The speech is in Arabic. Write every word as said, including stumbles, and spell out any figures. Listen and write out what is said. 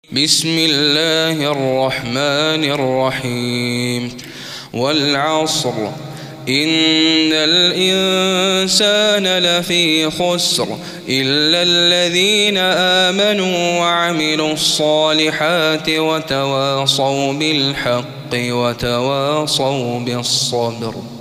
بسم الله الرحمن الرحيم والعصر إن الإنسان لفي خسر إلا الذين آمنوا وعملوا الصالحات وتواصوا بالحق وتواصوا بالصبر.